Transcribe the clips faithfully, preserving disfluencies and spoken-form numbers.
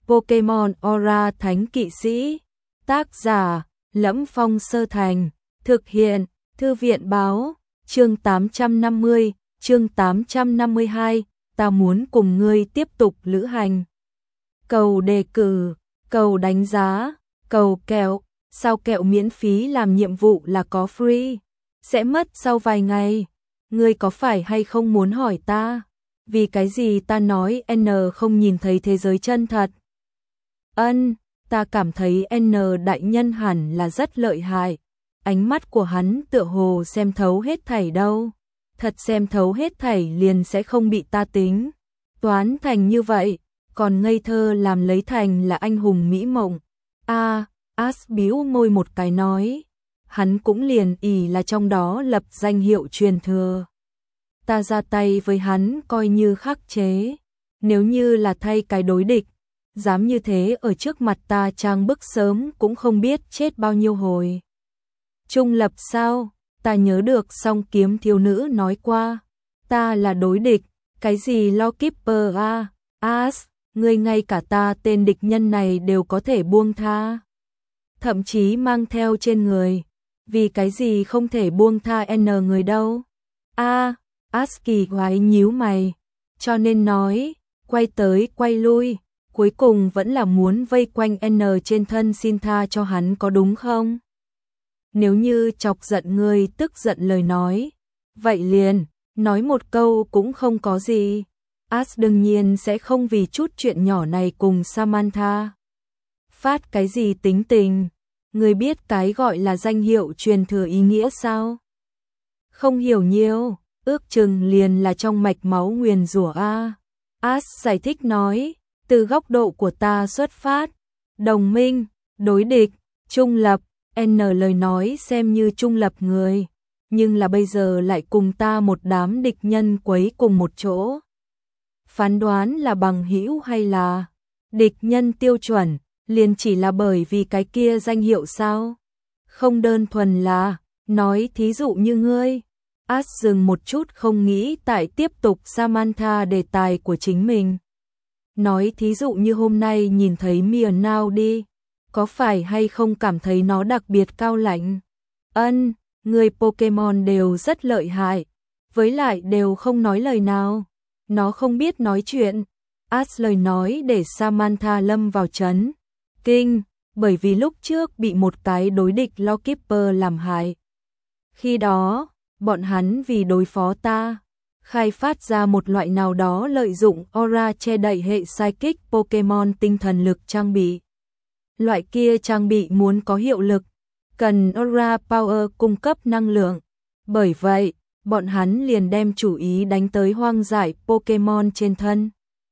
Pokemon Aura Thánh Kỵ Sĩ. Tác giả: Lẫm Phong Sơ Thành. Thực hiện: Thư viện báo. Chương tám trăm năm mươi, chương tám trăm năm mươi hai, ta muốn cùng ngươi tiếp tục lữ hành. Cầu đề cử, cầu đánh giá, cầu kẹo, sao kẹo miễn phí làm nhiệm vụ là có free, sẽ mất sau vài ngày. Ngươi có phải hay không muốn hỏi ta, vì cái gì ta nói N không nhìn thấy thế giới chân thật? Ân, ta cảm thấy N đại nhân hẳn là rất lợi hại. Ánh mắt của hắn tựa hồ xem thấu hết thảy đâu. Thật xem thấu hết thảy liền sẽ không bị ta tính toán thành như vậy, còn ngây thơ làm lấy thành là anh hùng mỹ mộng. A, à, As bĩu môi một cái nói, hắn cũng liền ỷ là trong đó lập danh hiệu truyền thừa. Ta ra tay với hắn coi như khắc chế, nếu như là thay cái đối địch, dám như thế ở trước mặt ta trang bức sớm cũng không biết chết bao nhiêu hồi. Trung lập sao? Ta nhớ được song kiếm thiếu nữ nói qua, ta là đối địch, cái gì Lawkeeper a, As, ngươi ngay cả ta tên địch nhân này đều có thể buông tha, thậm chí mang theo trên người, vì cái gì không thể buông tha N người đâu? A, As kỳ quái nhíu mày, cho nên nói, quay tới quay lui, cuối cùng vẫn là muốn vây quanh N trên thân xin tha cho hắn có đúng không? Nếu như chọc giận ngươi tức giận lời nói, vậy liền, nói một câu cũng không có gì. As đương nhiên sẽ không vì chút chuyện nhỏ này cùng Samantha phát cái gì tính tình. Ngươi biết cái gọi là danh hiệu truyền thừa ý nghĩa sao? Không hiểu nhiều, ước chừng liền là trong mạch máu nguyền rủa a. As giải thích nói, từ góc độ của ta xuất phát, đồng minh, đối địch, trung lập. N lời nói xem như trung lập người, nhưng là bây giờ lại cùng ta một đám địch nhân quấy cùng một chỗ. Phán đoán là bằng hữu hay là địch nhân tiêu chuẩn, liền chỉ là bởi vì cái kia danh hiệu sao? Không đơn thuần là, nói thí dụ như ngươi. As dừng một chút không nghĩ tại tiếp tục Samantha đề tài của chính mình. Nói thí dụ như hôm nay nhìn thấy Meowth đi. Có phải hay không cảm thấy nó đặc biệt cao lãnh? Ân, người Pokemon đều rất lợi hại, với lại đều không nói lời nào. Nó không biết nói chuyện. As lời nói để Samantha lâm vào chấn kinh, bởi vì lúc trước bị một cái đối địch Lawkeeper làm hại. Khi đó, bọn hắn vì đối phó ta, khai phát ra một loại nào đó lợi dụng aura che đậy hệ psychic Pokemon tinh thần lực trang bị. Loại kia trang bị muốn có hiệu lực, cần Aura Power cung cấp năng lượng. Bởi vậy, bọn hắn liền đem chủ ý đánh tới hoang dại Pokemon trên thân.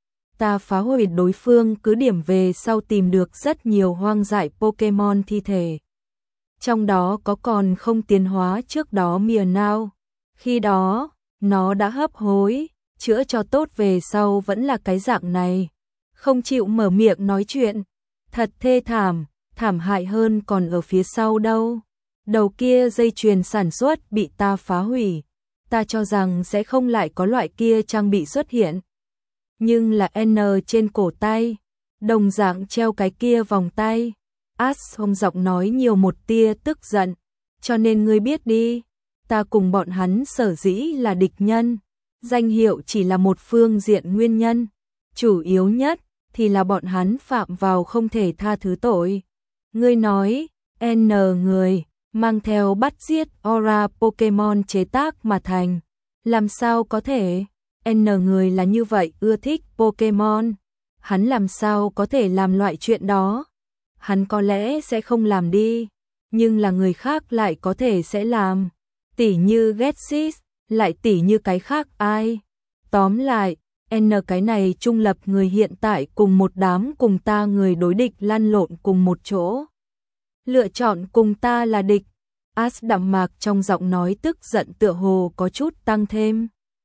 Ta phá hủy đối phương cứ điểm về sau tìm được rất nhiều hoang dại Pokemon thi thể. Trong đó có còn không tiến hóa trước đó Meowth. Khi đó, nó đã hấp hối, chữa cho tốt về sau vẫn là cái dạng này. Không chịu mở miệng nói chuyện. Thật thê thảm, thảm hại hơn còn ở phía sau đâu. Đầu kia dây chuyền sản xuất bị ta phá hủy. Ta cho rằng sẽ không lại có loại kia trang bị xuất hiện. Nhưng là N trên cổ tay, đồng dạng treo cái kia vòng tay. As không giọng nói nhiều một tia tức giận. Cho nên ngươi biết đi, ta cùng bọn hắn sở dĩ là địch nhân. Danh hiệu chỉ là một phương diện nguyên nhân. Chủ yếu nhất thì là bọn hắn phạm vào không thể tha thứ tội. Ngươi nói, N người, mang theo bắt giết aura Pokemon chế tác mà thành. Làm sao có thể? N người là như vậy ưa thích Pokemon. Hắn làm sao có thể làm loại chuyện đó? Hắn có lẽ sẽ không làm đi, nhưng là người khác lại có thể sẽ làm. Tỉ như Getsis, lại tỉ như cái khác ai? Tóm lại, N cái này trung lập người hiện tại cùng một đám cùng ta người đối địch lăn lộn cùng một chỗ. Lựa chọn cùng ta là địch. As đạm mạc trong giọng nói tức giận tựa hồ có chút tăng thêm.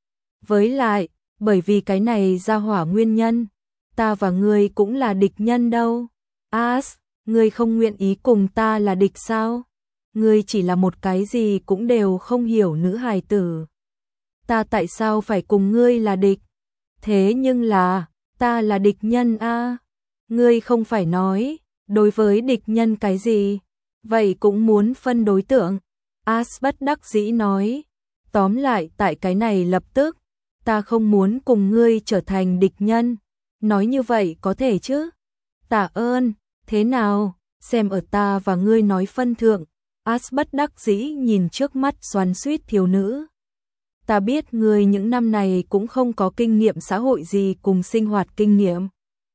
Với lại, bởi vì cái này ra hỏa nguyên nhân, ta và ngươi cũng là địch nhân đâu. As, ngươi không nguyện ý cùng ta là địch sao? Ngươi chỉ là một cái gì cũng đều không hiểu nữ hài tử. Ta tại sao phải cùng ngươi là địch? Thế nhưng là, ta là địch nhân a. Ngươi không phải nói, đối với địch nhân cái gì, vậy cũng muốn phân đối tượng. As bất đắc dĩ nói, tóm lại tại cái này lập tức, ta không muốn cùng ngươi trở thành địch nhân. Nói như vậy có thể chứ? Tạ ơn, thế nào, xem ở ta và ngươi nói phân thượng. As bất đắc dĩ nhìn trước mắt xoắn xuýt thiếu nữ. Ta biết ngươi những năm này cũng không có kinh nghiệm xã hội gì cùng sinh hoạt kinh nghiệm.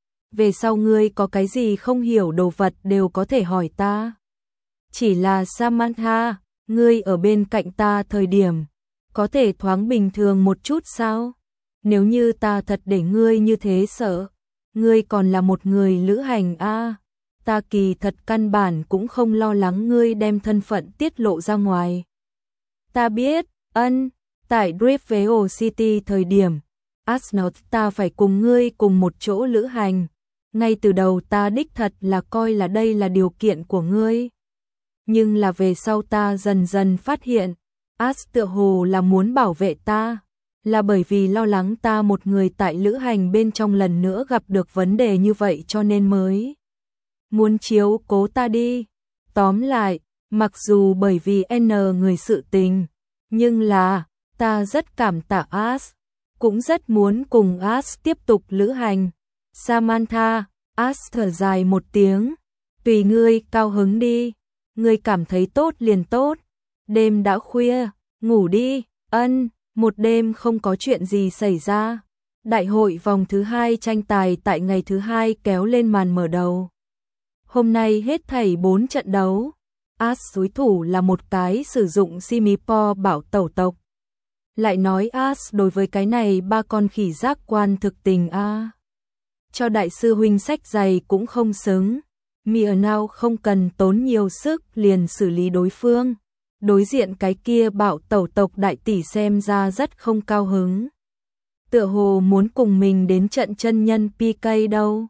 Về sau ngươi có cái gì không hiểu đồ vật đều có thể hỏi ta. Chỉ là Samantha, ngươi ở bên cạnh ta thời điểm, có thể thoáng bình thường một chút sao? Nếu như ta thật để ngươi như thế sợ, ngươi còn là một người lữ hành a. À, ta kỳ thật căn bản cũng không lo lắng ngươi đem thân phận tiết lộ ra ngoài. Ta biết, ân, tại Driftveil City thời điểm, Asnot ta phải cùng ngươi cùng một chỗ lữ hành. Ngay từ đầu ta đích thật là coi là đây là điều kiện của ngươi. Nhưng là về sau ta dần dần phát hiện, As tựa hồ là muốn bảo vệ ta, là bởi vì lo lắng ta một người tại lữ hành bên trong lần nữa gặp được vấn đề như vậy cho nên mới muốn chiếu cố ta đi. Tóm lại, mặc dù bởi vì N người sự tình, nhưng là, ta rất cảm tạ As, cũng rất muốn cùng As tiếp tục lữ hành. Samantha, As thở dài một tiếng, tùy ngươi cao hứng đi, ngươi cảm thấy tốt liền tốt. Đêm đã khuya, ngủ đi. Ân, một đêm không có chuyện gì xảy ra. Đại hội vòng thứ hai tranh tài tại ngày thứ hai kéo lên màn mở đầu. Hôm nay hết thảy bốn trận đấu. As đối thủ là một cái sử dụng Simipo bảo tẩu tộc. Lại nói As đối với cái này ba con khỉ giác quan thực tình a. À. Cho đại sư huynh sách giày cũng không xứng. Mionao không cần tốn nhiều sức liền xử lý đối phương. Đối diện cái kia bạo tẩu tộc đại tỷ xem ra rất không cao hứng. Tựa hồ muốn cùng mình đến trận chân nhân pê ca đâu.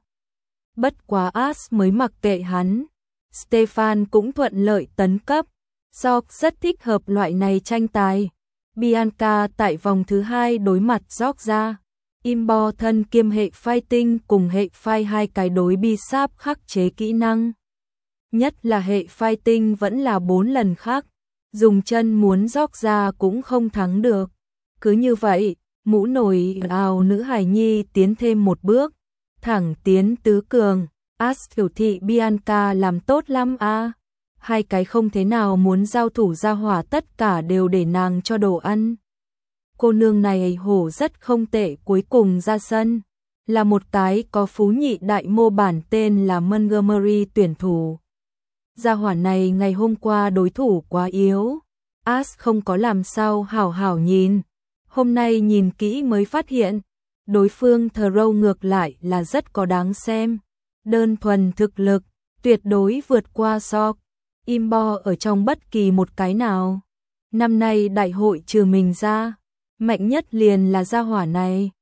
Bất quá As mới mặc kệ hắn. Stefan cũng thuận lợi tấn cấp. Zorc rất thích hợp loại này tranh tài. Bianca tại vòng thứ hai đối mặt Zorc ra. Imbo thân kiêm hệ fighting cùng hệ fight hai cái đối bi sáp khắc chế kỹ năng. Nhất là hệ fighting vẫn là bốn lần khác. Dùng chân muốn Zorc ra cũng không thắng được. Cứ như vậy, mũ nổi ào nữ hài nhi tiến thêm một bước. Thẳng tiến tứ cường. As tiểu thị Bianca làm tốt lắm a. À. Hai cái không thế nào muốn giao thủ ra hỏa tất cả đều để nàng cho đồ ăn. Cô nương này hổ rất không tệ, cuối cùng ra sân. Là một cái có phú nhị đại mô bản tên là Montgomery tuyển thủ. Gia hỏa này ngày hôm qua đối thủ quá yếu. As không có làm sao hảo hảo nhìn. Hôm nay nhìn kỹ mới phát hiện. Đối phương throw ngược lại là rất có đáng xem. Đơn thuần thực lực, tuyệt đối vượt qua Zorc. Imbo ở trong bất kỳ một cái nào. Năm nay đại hội trừ mình ra, mạnh nhất liền là gia hỏa này.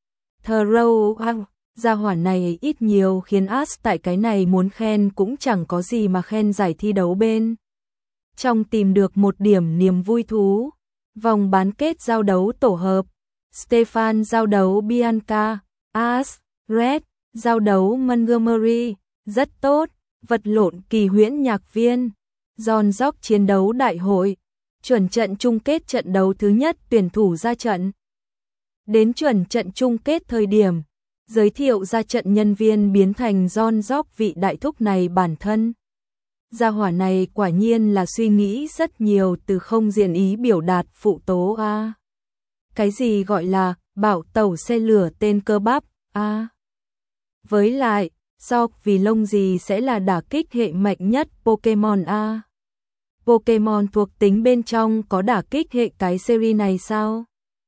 Throw, gia hỏa này ít nhiều khiến As tại cái này muốn khen cũng chẳng có gì mà khen giải thi đấu bên. Trong tìm được một điểm niềm vui thú. Vòng bán kết giao đấu tổ hợp. Stefan giao đấu Bianca, As, Red, giao đấu Montgomery, rất tốt, vật lộn kỳ huyễn nhạc viên, John Zorc chiến đấu đại hội, chuẩn trận chung kết trận đấu thứ nhất tuyển thủ ra trận. Đến chuẩn trận chung kết thời điểm, giới thiệu ra trận nhân viên biến thành John Zorc vị đại thúc này bản thân. Gia hỏa này quả nhiên là suy nghĩ rất nhiều từ không diện ý biểu đạt phụ tố a. À. Cái gì gọi là bảo tẩu xe lửa tên cơ bắp a. À. Với lại, Zorc vì lông gì sẽ là đả kích hệ mạnh nhất Pokemon a. À. Pokemon thuộc tính bên trong có đả kích hệ cái series này sao?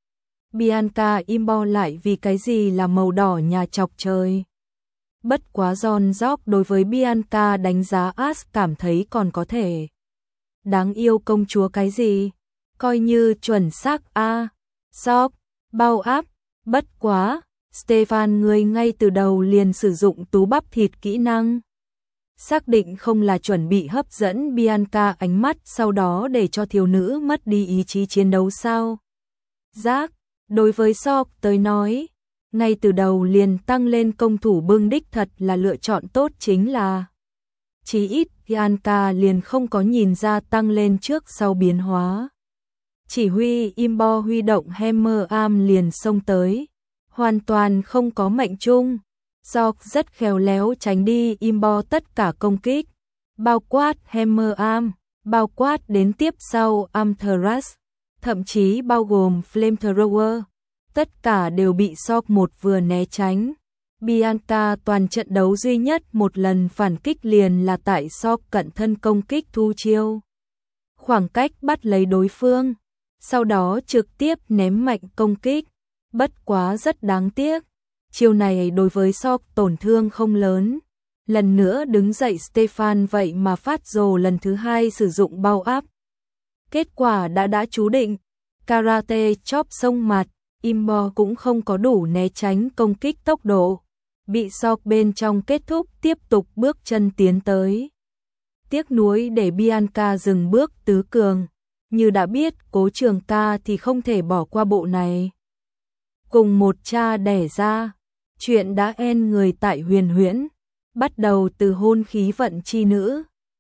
Bianca Imbo lại vì cái gì là màu đỏ nhà chọc trời? Bất quá John Zorc đối với Bianca đánh giá As cảm thấy còn có thể. Đáng yêu công chúa cái gì? Coi như chuẩn xác a. À. Zorc, bao áp, bất quá, Stefan người ngay từ đầu liền sử dụng tú bắp thịt kỹ năng. Xác định không là chuẩn bị hấp dẫn Bianca ánh mắt sau đó để cho thiếu nữ mất đi ý chí chiến đấu sao? Giác, đối với Zorc tới nói, ngay từ đầu liền tăng lên công thủ bưng đích thật là lựa chọn tốt chính là. Chí ít Bianca liền không có nhìn ra tăng lên trước sau biến hóa. Chỉ huy Imbo huy động Hammer Arm liền xông tới, hoàn toàn không có mệnh trung. Sorg rất khéo léo tránh đi Imbo tất cả công kích, bao quát Hammer Arm, bao quát đến tiếp sau Amethyst, thậm chí bao gồm Flamethrower, tất cả đều bị Sorg một vừa né tránh. Bianca toàn trận đấu duy nhất một lần phản kích liền là tại Sorg cận thân công kích thu chiêu, khoảng cách bắt lấy đối phương, sau đó trực tiếp ném mạnh công kích, bất quá rất đáng tiếc. Chiêu này đối với Sorg tổn thương không lớn. Lần nữa đứng dậy Stefan vậy mà phát rồ lần thứ hai sử dụng bao áp. Kết quả đã đã chú định, karate chop sông mặt, Imbo cũng không có đủ né tránh công kích tốc độ. Bị Sorg bên trong kết thúc tiếp tục bước chân tiến tới. Tiếc nuối để Bianca dừng bước tứ cường. Như đã biết Cố Trường Ca thì không thể bỏ qua bộ này. Cùng một cha đẻ ra, chuyện đã end người tại Huyền Huyễn. Bắt đầu từ hôn khí vận chi nữ,